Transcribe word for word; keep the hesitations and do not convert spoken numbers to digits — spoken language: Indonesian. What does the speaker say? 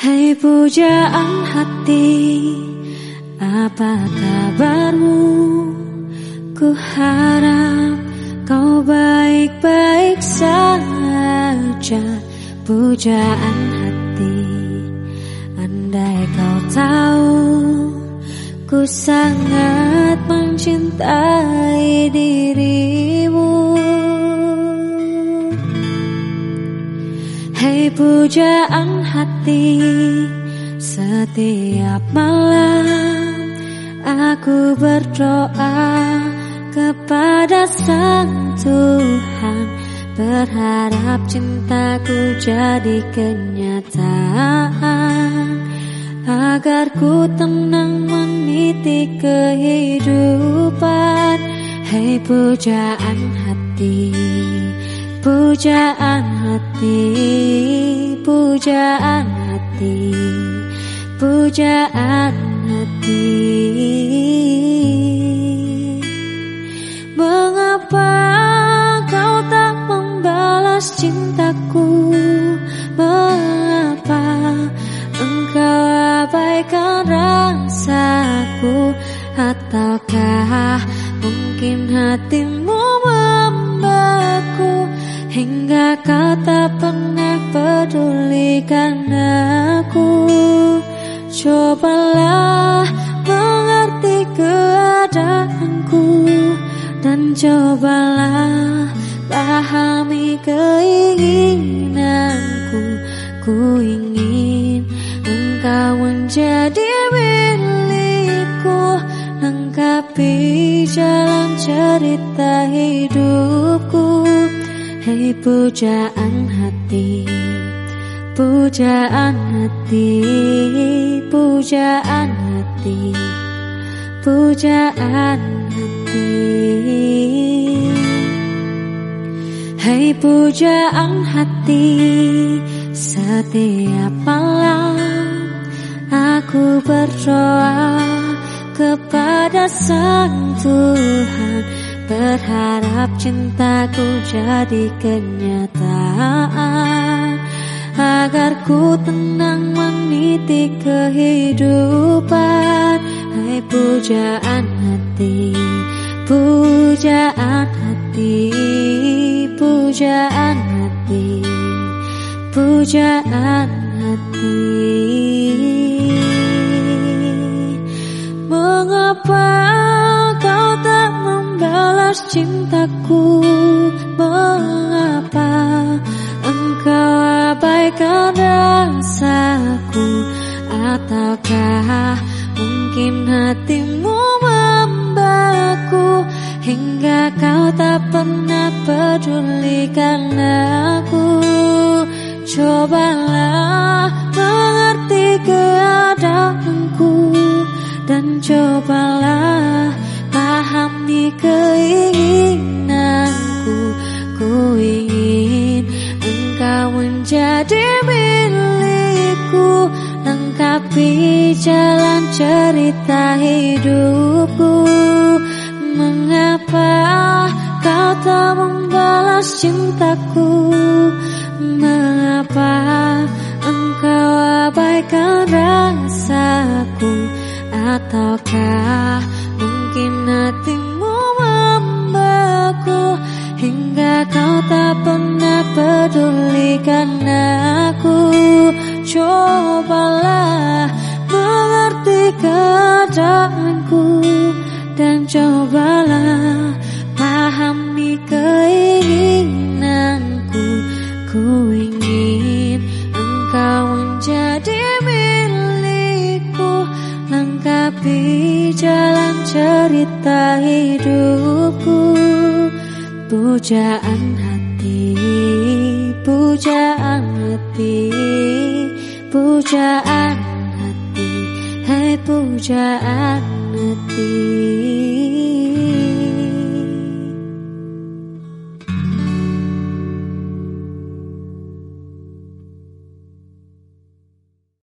Hai pujaan hati, apa kabarmu? Ku harap kau baik-baik saja. Pujaan hati, andai kau tahu ku sangat mencintai dirimu. Hai pujaan hati, setiap malam aku berdoa kepada Sang Tuhan, berharap cintaku jadi kenyataan, agar ku tenang meniti kehidupan. Hai pujaan hati, pujaan hati, pujaan hati, pujaan hati. Mengapa kau tak membalas cintaku? Mengapa engkau abaikan rasaku? Ataukah mungkin hatimu membeku hingga kau tak pernah pedulikan aku? Cobalah mengerti keadaanku dan cobalah pahami keinginanku. Ku ingin engkau menjadi milikku, lengkapi jalan cerita hidupku. Hai pujaan hati, pujaan hati, pujaan hati, pujaan hati. Hai pujaan hati, setiap malam aku berdoa kepada Sang Tuhan, berharap cintaku jadi kenyataan, agar ku tenang meniti kehidupan. Hai pujaan hati, pujaan hati, pujaan hati, pujaan hati. Mengapa kau tak membalas cintaku? Mengapa engkau abaikan rasaku? Ataukah mungkin hatimu membeku hingga kau tak pernah pedulikan aku? Cobalah mengerti keadaanku dan cobalah pahami keinginanku. Ku ingin engkau menjadi milikku, lengkapi jalan cerita hidupku. Mengapa kau tak membalas cintaku? Mengapa engkau abaikan rasaku? Ataukah mungkin hatimu membeku hingga kau tak pernah pedulikan aku? Cobalah mengerti keadaanku dan cobalah pahami keinginanku. Ku ingin engkau menjadi milikku, lengkapi jalan cerita hidupku. Pujaan hati, pujaan hati, pujaan hati, hai pujaan hati.